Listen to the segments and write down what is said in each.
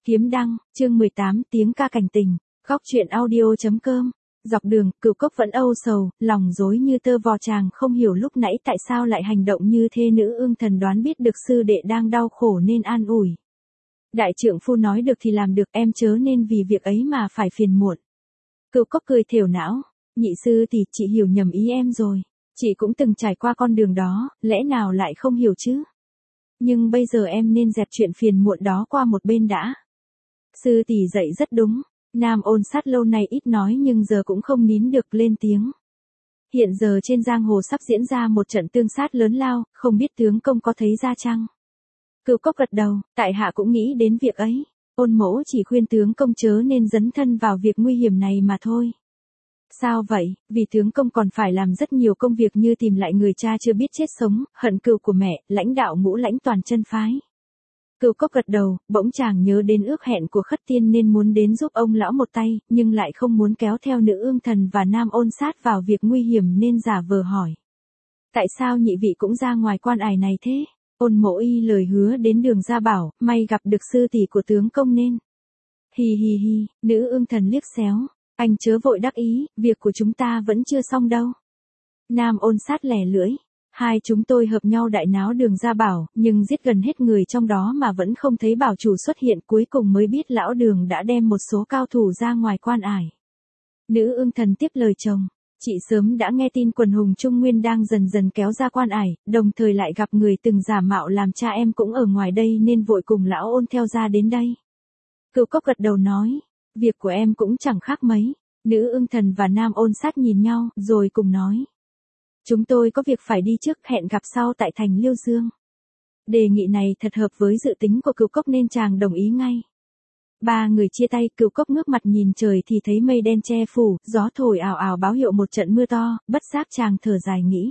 Kiếm đăng, chương 18, tiếng ca cảnh tình, góc truyện audio.com. Dọc đường, Cửu Cốc vẫn âu sầu, lòng rối như tơ vò, chàng không hiểu lúc nãy tại sao lại hành động như thế. Nữ ương thần đoán biết được sư đệ đang đau khổ nên an ủi. Đại trượng phu nói được thì làm được, em chớ nên vì việc ấy mà phải phiền muộn. Cửu Cốc cười thều não, nhị sư thì chị hiểu nhầm ý em rồi. Chị cũng từng trải qua con đường đó, lẽ nào lại không hiểu chứ? Nhưng bây giờ em nên dẹp chuyện phiền muộn đó qua một bên đã. Sư tỷ dạy rất đúng. Nam Ôn Sát lâu nay ít nói nhưng giờ cũng không nín được lên tiếng. Hiện giờ trên giang hồ sắp diễn ra một trận tương sát lớn lao, không biết tướng công có thấy ra chăng? Cửu Cốc gật đầu, tại hạ cũng nghĩ đến việc ấy. Ôn mỗ chỉ khuyên tướng công chớ nên dấn thân vào việc nguy hiểm này mà thôi. Sao vậy? Vì tướng công còn phải làm rất nhiều công việc như tìm lại người cha chưa biết chết sống, hận cừu của mẹ, lãnh đạo ngũ lãnh toàn chân phái. Cửu Cốc gật đầu, bỗng chàng nhớ đến ước hẹn của Khất Tiên nên muốn đến giúp ông lão một tay, nhưng lại không muốn kéo theo Nữ Ương Thần và Nam Ôn Sát vào việc nguy hiểm nên giả vờ hỏi. Tại sao nhị vị cũng ra ngoài quan ải này thế? Ôn mỗ y lời hứa đến đường ra bảo, may gặp được sư tỷ của tướng công nên. Hi hi hi, Nữ Ương Thần liếc xéo. Anh chớ vội đắc ý, việc của chúng ta vẫn chưa xong đâu. Nam Ôn Sát lẻ lưỡi. Hai chúng tôi hợp nhau đại náo đường ra bảo, nhưng giết gần hết người trong đó mà vẫn không thấy bảo chủ xuất hiện, cuối cùng mới biết lão đường đã đem một số cao thủ ra ngoài quan ải. Nữ Ương Thần tiếp lời chồng. Chị sớm đã nghe tin quần hùng Trung Nguyên đang dần dần kéo ra quan ải, đồng thời lại gặp người từng giả mạo làm cha em cũng ở ngoài đây nên vội cùng lão Ôn theo ra đến đây. Cửu Cốc gật đầu nói. Việc của em cũng chẳng khác mấy. Nữ Ương Thần và Nam Ôn Sát nhìn nhau, rồi cùng nói. Chúng tôi có việc phải đi trước, hẹn gặp sau tại thành Liêu Dương. Đề nghị này thật hợp với dự tính của Cửu Cốc nên chàng đồng ý ngay. Ba người chia tay, Cửu Cốc ngước mặt nhìn trời thì thấy mây đen che phủ, gió thổi ào ào báo hiệu một trận mưa to, bất giác chàng thở dài nghĩ.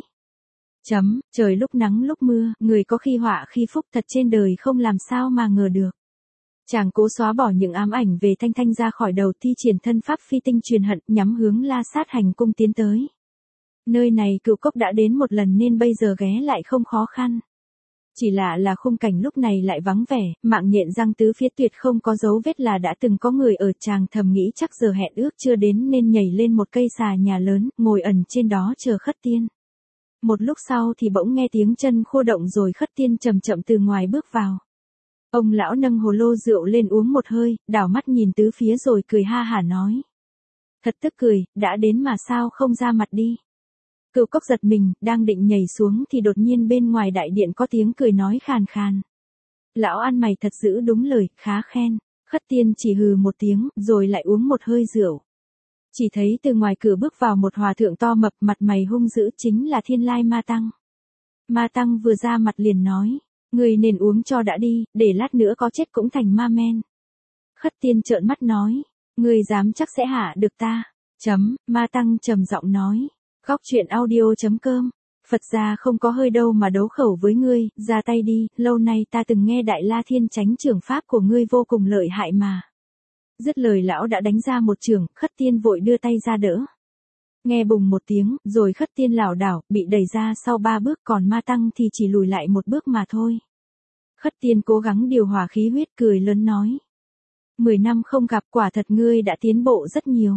Trời lúc nắng lúc mưa, người có khi họa khi phúc, thật trên đời không làm sao mà ngờ được. Chàng cố xóa bỏ những ám ảnh về Thanh Thanh ra khỏi đầu, thi triển thân pháp phi tinh truyền hận, nhắm hướng La Sát hành cung tiến tới. Nơi này Cửu Cốc đã đến một lần nên bây giờ ghé lại không khó khăn. Chỉ là khung cảnh lúc này lại vắng vẻ, mạng nhện răng tứ phía tuyệt không có dấu vết là đã từng có người ở. Chàng thầm nghĩ chắc giờ hẹn ước chưa đến nên nhảy lên một cây xà nhà lớn, ngồi ẩn trên đó chờ Khất Tiên. Một lúc sau thì bỗng nghe tiếng chân khô động rồi Khất Tiên chậm chậm từ ngoài bước vào. Ông lão nâng hồ lô rượu lên uống một hơi, đảo mắt nhìn tứ phía rồi cười ha hả nói. Thật tức cười, đã đến mà sao không ra mặt đi. Cửu Cốc giật mình, đang định nhảy xuống thì đột nhiên bên ngoài đại điện có tiếng cười nói khàn khàn. Lão ăn mày thật giữ đúng lời, khá khen. Khất Tiên chỉ hừ một tiếng, rồi lại uống một hơi rượu. Chỉ thấy từ ngoài cửa bước vào một hòa thượng to mập, mặt mày hung dữ, chính là Thiên Lai Ma Tăng. Ma Tăng vừa ra mặt liền nói. Người nên uống cho đã đi, để lát nữa có chết cũng thành ma men. Khất Tiên trợn mắt nói. Người dám chắc sẽ hạ được ta. Ma Tăng trầm giọng nói. Góc truyện audio.com. Phật gia không có hơi đâu mà đấu khẩu với ngươi, ra tay đi, lâu nay ta từng nghe Đại La Thiên Chánh trưởng pháp của ngươi vô cùng lợi hại mà. Dứt lời lão đã đánh ra một chưởng, Khất Tiên vội đưa tay ra đỡ. Nghe bùng một tiếng, rồi Khất Tiên lảo đảo, bị đẩy ra sau 3 bước, còn Ma Tăng thì chỉ lùi lại 1 bước mà thôi. Khất Tiên cố gắng điều hòa khí huyết, cười lớn nói. 10 năm không gặp, quả thật ngươi đã tiến bộ rất nhiều.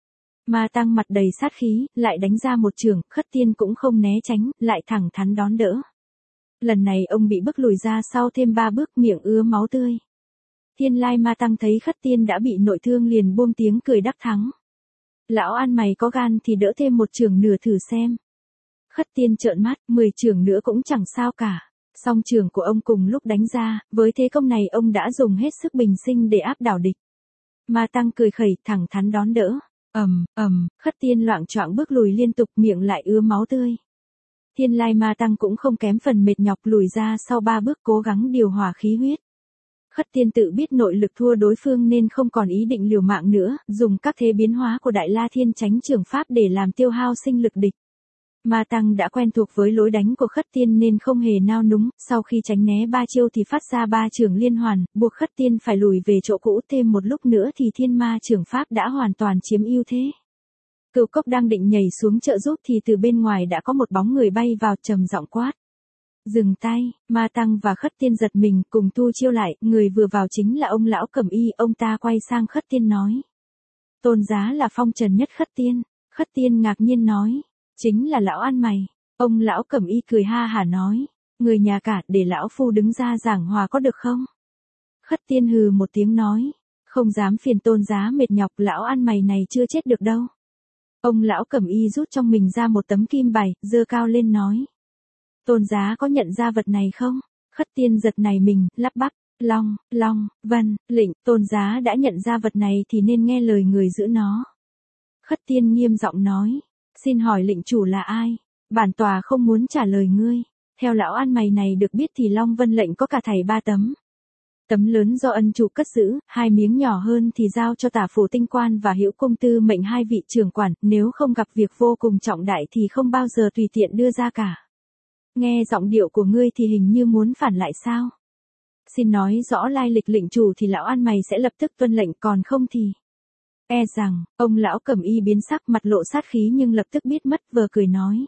Ma Tăng mặt đầy sát khí, lại đánh ra một chưởng, Khất Tiên cũng không né tránh, lại thẳng thắn đón đỡ. Lần này ông bị bức lùi ra sau thêm 3 bước, miệng ứa máu tươi. Thiên Lai Ma Tăng thấy Khất Tiên đã bị nội thương liền buông tiếng cười đắc thắng. Lão ăn mày có gan thì đỡ thêm một chưởng nửa thử xem. Khất Tiên trợn mắt, 10 chưởng nữa cũng chẳng sao cả. Song chưởng của ông cùng lúc đánh ra, với thế công này ông đã dùng hết sức bình sinh để áp đảo địch. Ma Tăng cười khẩy, thẳng thắn đón đỡ. Khất Tiên loạng choạng bước lùi liên tục, miệng lại ứa máu tươi. Thiên Lai Ma Tăng cũng không kém phần mệt nhọc, lùi ra sau 3 bước cố gắng điều hòa khí huyết. Khất Tiên tự biết nội lực thua đối phương nên không còn ý định liều mạng nữa, dùng các thế biến hóa của Đại La Thiên Chánh trưởng pháp để làm tiêu hao sinh lực địch. Ma Tăng đã quen thuộc với lối đánh của Khất Tiên nên không hề nao núng, sau khi tránh né 3 chiêu thì phát ra 3 chưởng liên hoàn, buộc Khất Tiên phải lùi về chỗ cũ. Thêm một lúc nữa thì Thiên Ma trưởng pháp đã hoàn toàn chiếm ưu thế. Cửu Cốc đang định nhảy xuống trợ giúp thì từ bên ngoài đã có một bóng người bay vào, trầm giọng quát. Dừng tay, Ma Tăng và Khất Tiên giật mình cùng thu chiêu lại, người vừa vào chính là ông lão Cẩm Y, ông ta quay sang Khất Tiên nói. Tôn giá là phong trần nhất Khất Tiên. Khất Tiên ngạc nhiên nói, chính là lão ăn mày. Ông lão Cẩm Y cười ha hả nói, người nhà cả, để lão phu đứng ra giảng hòa có được không? Khất Tiên hừ một tiếng nói, không dám phiền tôn giá mệt nhọc, lão ăn mày này chưa chết được đâu. Ông lão Cẩm Y rút trong mình ra một tấm kim bài, giơ cao lên nói. Tôn giá có nhận ra vật này không? Khất Tiên giật nảy mình, lắp bắp, vâng, lệnh, tôn giá đã nhận ra vật này thì nên nghe lời người giữ nó. Khất Tiên nghiêm giọng nói, xin hỏi lệnh chủ là ai? Bản tòa không muốn trả lời ngươi. Theo lão ăn mày này được biết thì Long Vân lệnh có cả thảy 3 tấm. Tấm lớn do ân chủ cất giữ, 2 miếng nhỏ hơn thì giao cho Tả Phủ Tinh Quan và Hữu Công Tư mệnh 2 vị trưởng quản, nếu không gặp việc vô cùng trọng đại thì không bao giờ tùy tiện đưa ra cả. Nghe giọng điệu của ngươi thì hình như muốn phản lại sao? Xin nói rõ lai lịch lệnh chủ thì lão ăn mày sẽ lập tức tuân lệnh, còn không thì... E rằng, ông lão Cẩm Y biến sắc, mặt lộ sát khí nhưng lập tức biết mất, vờ cười nói.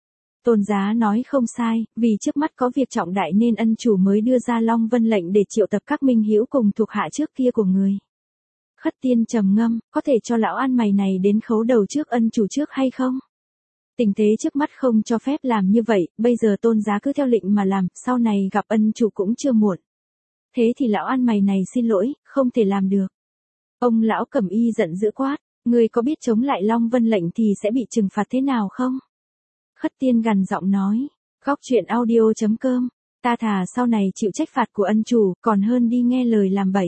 Tôn giá nói không sai, vì trước mắt có việc trọng đại nên ân chủ mới đưa ra Long Vân lệnh để triệu tập các minh hữu cùng thuộc hạ trước kia của người. Khất Tiên trầm ngâm, có thể cho lão ăn mày này đến khấu đầu trước ân chủ trước hay không? Tình thế trước mắt không cho phép làm như vậy, bây giờ tôn giá cứ theo lệnh mà làm, sau này gặp ân chủ cũng chưa muộn. Thế thì lão ăn mày này xin lỗi, không thể làm được. Ông lão Cẩm Y giận dữ quát, ngươi có biết chống lại Long Vân lệnh thì sẽ bị trừng phạt thế nào không? Khất Tiên gằn giọng nói, góc truyện audio.com, ta thà sau này chịu trách phạt của ân chủ, còn hơn đi nghe lời làm bậy.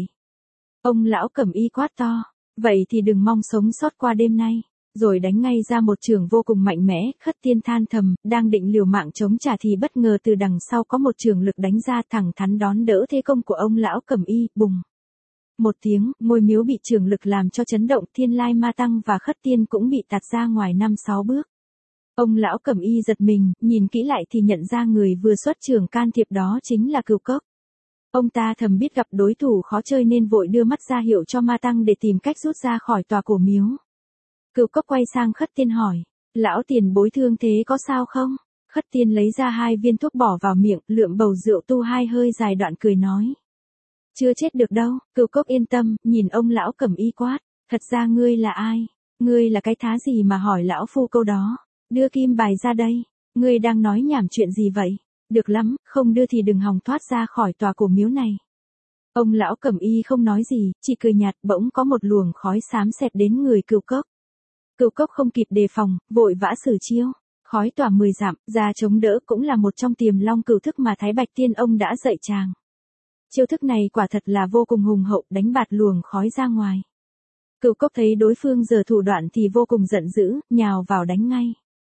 Ông lão Cẩm Y quát to, vậy thì đừng mong sống sót qua đêm nay, rồi đánh ngay ra một chưởng vô cùng mạnh mẽ. Khất Tiên than thầm, đang định liều mạng chống trả thì bất ngờ từ đằng sau có một chưởng lực đánh ra, thẳng thắn đón đỡ thế công của ông lão Cẩm Y, bùng. Một tiếng, ngôi miếu bị chưởng lực làm cho chấn động, Thiên Lai Ma Tăng và Khất Tiên cũng bị tạt ra ngoài 5-6 bước. Ông lão Cẩm Y giật mình, nhìn kỹ lại thì nhận ra người vừa xuất chưởng can thiệp đó chính là Cửu Cốc. Ông ta thầm biết gặp đối thủ khó chơi nên vội đưa mắt ra hiệu cho Ma Tăng để tìm cách rút ra khỏi tòa cổ miếu. Cửu Cốc quay sang Khất Tiên hỏi, lão tiền bối thương thế có sao không? Khất Tiên lấy ra 2 viên thuốc bỏ vào miệng, lượm bầu rượu tu 2 hơi dài đoạn cười nói. Chưa chết được đâu. Cửu Cốc yên tâm, nhìn ông lão Cẩm Y quát, thật ra ngươi là ai? Ngươi là cái thá gì mà hỏi lão phu câu đó? Đưa kim bài ra đây. Ngươi đang nói nhảm chuyện gì vậy? Được lắm, không đưa thì đừng hòng thoát ra khỏi tòa cổ miếu này. Ông lão Cẩm Y không nói gì, chỉ cười nhạt, bỗng có một luồng khói xám xẹt đến người Cửu Cốc. Cửu Cốc không kịp đề phòng, vội vã sử chiêu. Khói tỏa 10 dặm, ra chống đỡ cũng là một trong Tiềm Long cửu thức mà Thái Bạch Tiên ông đã dạy chàng. Chiêu thức này quả thật là vô cùng hùng hậu, đánh bạt luồng khói ra ngoài. Cửu Cốc thấy đối phương giở thủ đoạn thì vô cùng giận dữ, nhào vào đánh ngay.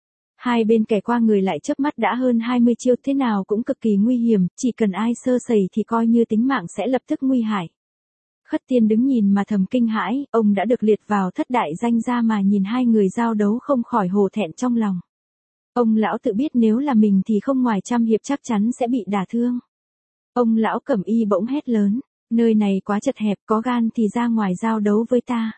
Hai bên kẻ qua người lại chớp mắt đã hơn 20 chiêu, thế nào cũng cực kỳ nguy hiểm, chỉ cần ai sơ sẩy thì coi như tính mạng sẽ lập tức nguy hại. Khất Tiên đứng nhìn mà thầm kinh hãi, ông đã được liệt vào thất đại danh gia mà nhìn hai người giao đấu không khỏi hổ thẹn trong lòng. Ông lão tự biết nếu là mình thì không ngoài trăm hiệp chắc chắn sẽ bị đả thương. Ông lão Cẩm Y bỗng hét lớn, nơi này quá chật hẹp, có gan thì ra ngoài giao đấu với ta.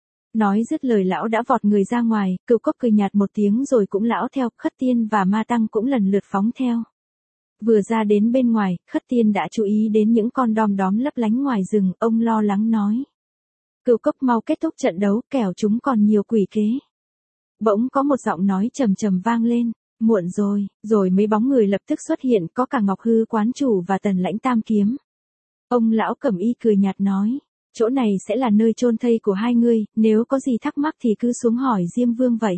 Nói dứt lời lão đã vọt người ra ngoài, Cửu Cốc cười nhạt một tiếng rồi cũng lão theo, Khất Tiên và Ma Tăng cũng lần lượt phóng theo. Vừa ra đến bên ngoài, Khất Tiên đã chú ý đến những con đom đóm lấp lánh ngoài rừng, ông lo lắng nói. Cửu Cốc mau kết thúc trận đấu, kẻo chúng còn nhiều quỷ kế. Bỗng có một giọng nói trầm trầm vang lên, muộn rồi mấy bóng người lập tức xuất hiện, có cả Ngọc Hư quán chủ và Tần Lãnh Tam Kiếm. Ông lão Cẩm Y cười nhạt nói, chỗ này sẽ là nơi chôn thây của hai ngươi, nếu có gì thắc mắc thì cứ xuống hỏi Diêm Vương vậy.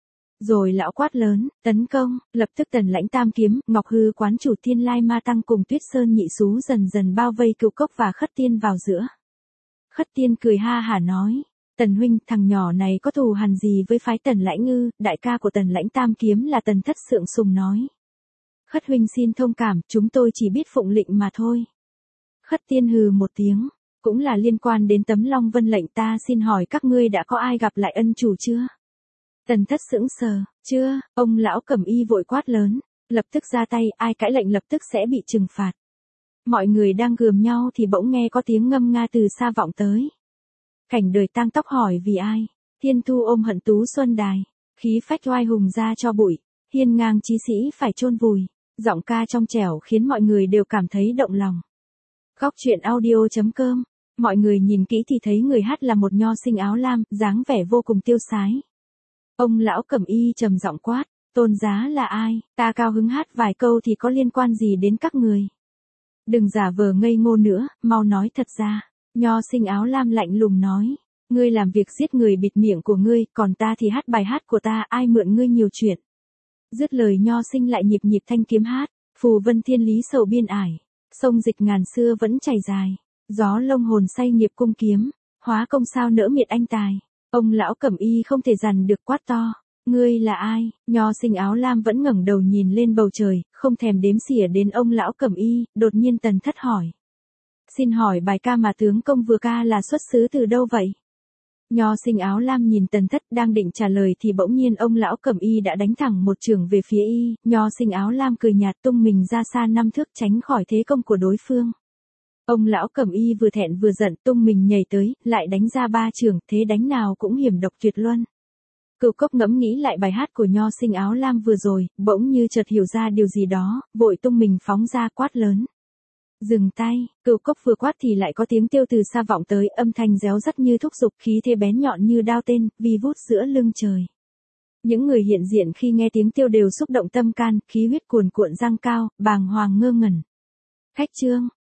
Rồi lão quát lớn, tấn công, lập tức Tần Lãnh Tam Kiếm, Ngọc Hư quán chủ, Thiên Lai Ma Tăng cùng Tuyết Sơn Nhị Xú dần dần bao vây Cửu Cốc và Khất Tiên vào giữa. Khất Tiên cười ha hả nói, Tần huynh, thằng nhỏ này có thù hằn gì với phái Tần Lãnh ư? Đại ca của Tần Lãnh Tam Kiếm là Tần Thất Sượng Sùng nói. Khất huynh xin thông cảm, chúng tôi chỉ biết phụng lệnh mà thôi. Khất Tiên hừ một tiếng, cũng là liên quan đến tấm Long Vân lệnh, ta xin hỏi các ngươi đã có ai gặp lại ân chủ chưa? Tần Thất sững sờ, chưa. Ông lão Cẩm Y vội quát lớn, lập tức ra tay, ai cãi lệnh lập tức sẽ bị trừng phạt. Mọi người đang gườm nhau thì bỗng nghe có tiếng ngâm nga từ xa vọng tới. Cảnh Đời tang tóc hỏi vì ai? Thiên Thu ôm hận tú xuân đài, khí phách oai hùng ra cho bụi, hiên ngang chí sĩ phải chôn vùi. Giọng ca trong trẻo khiến mọi người đều cảm thấy động lòng. Khóc chuyện audio.com. Mọi người nhìn kỹ thì thấy người hát là một nho sinh áo lam, dáng vẻ vô cùng tiêu sái. Ông lão Cẩm Y trầm giọng quát, tôn giá là ai, ta cao hứng hát vài câu thì có liên quan gì đến các người. Đừng giả vờ ngây ngô nữa, mau nói thật ra. Nho sinh áo lam lạnh lùng nói, ngươi làm việc giết người bịt miệng của ngươi, còn ta thì hát bài hát của ta, ai mượn ngươi nhiều chuyện. Dứt lời nho sinh lại nhịp nhịp thanh kiếm hát, phù vân thiên lý sầu biên ải, sông dịch ngàn xưa vẫn chảy dài, gió lông hồn say nghiệp cung kiếm, hóa công sao nỡ miệt anh tài. Ông lão Cẩm Y không thể dằn được quát to, ngươi là ai? Nho sinh áo lam vẫn ngẩng đầu nhìn lên bầu trời, không thèm đếm xỉa đến ông lão Cẩm Y, đột nhiên Tần Thất hỏi. Xin hỏi bài ca mà tướng công vừa ca là xuất xứ từ đâu vậy? Nho sinh áo lam nhìn Tần Thất đang định trả lời thì bỗng nhiên ông lão Cẩm Y đã đánh thẳng một chưởng về phía y, nho sinh áo lam cười nhạt tung mình ra xa 5 thước tránh khỏi thế công của đối phương. Ông lão Cẩm Y vừa thẹn vừa giận tung mình nhảy tới, lại đánh ra 3 chưởng, thế đánh nào cũng hiểm độc tuyệt luân. Cửu Cốc ngẫm nghĩ lại bài hát của nho sinh áo lam vừa rồi, bỗng như chợt hiểu ra điều gì đó, vội tung mình phóng ra quát lớn. Dừng tay, Cửu Cốc vừa quát thì lại có tiếng tiêu từ xa vọng tới, âm thanh réo rắt như thúc giục, khí thế bén nhọn như đao tên, vi vút giữa lưng trời. Những người hiện diện khi nghe tiếng tiêu đều xúc động tâm can, khí huyết cuồn cuộn dâng cao, bàng hoàng ngơ ngẩn. Khách trương,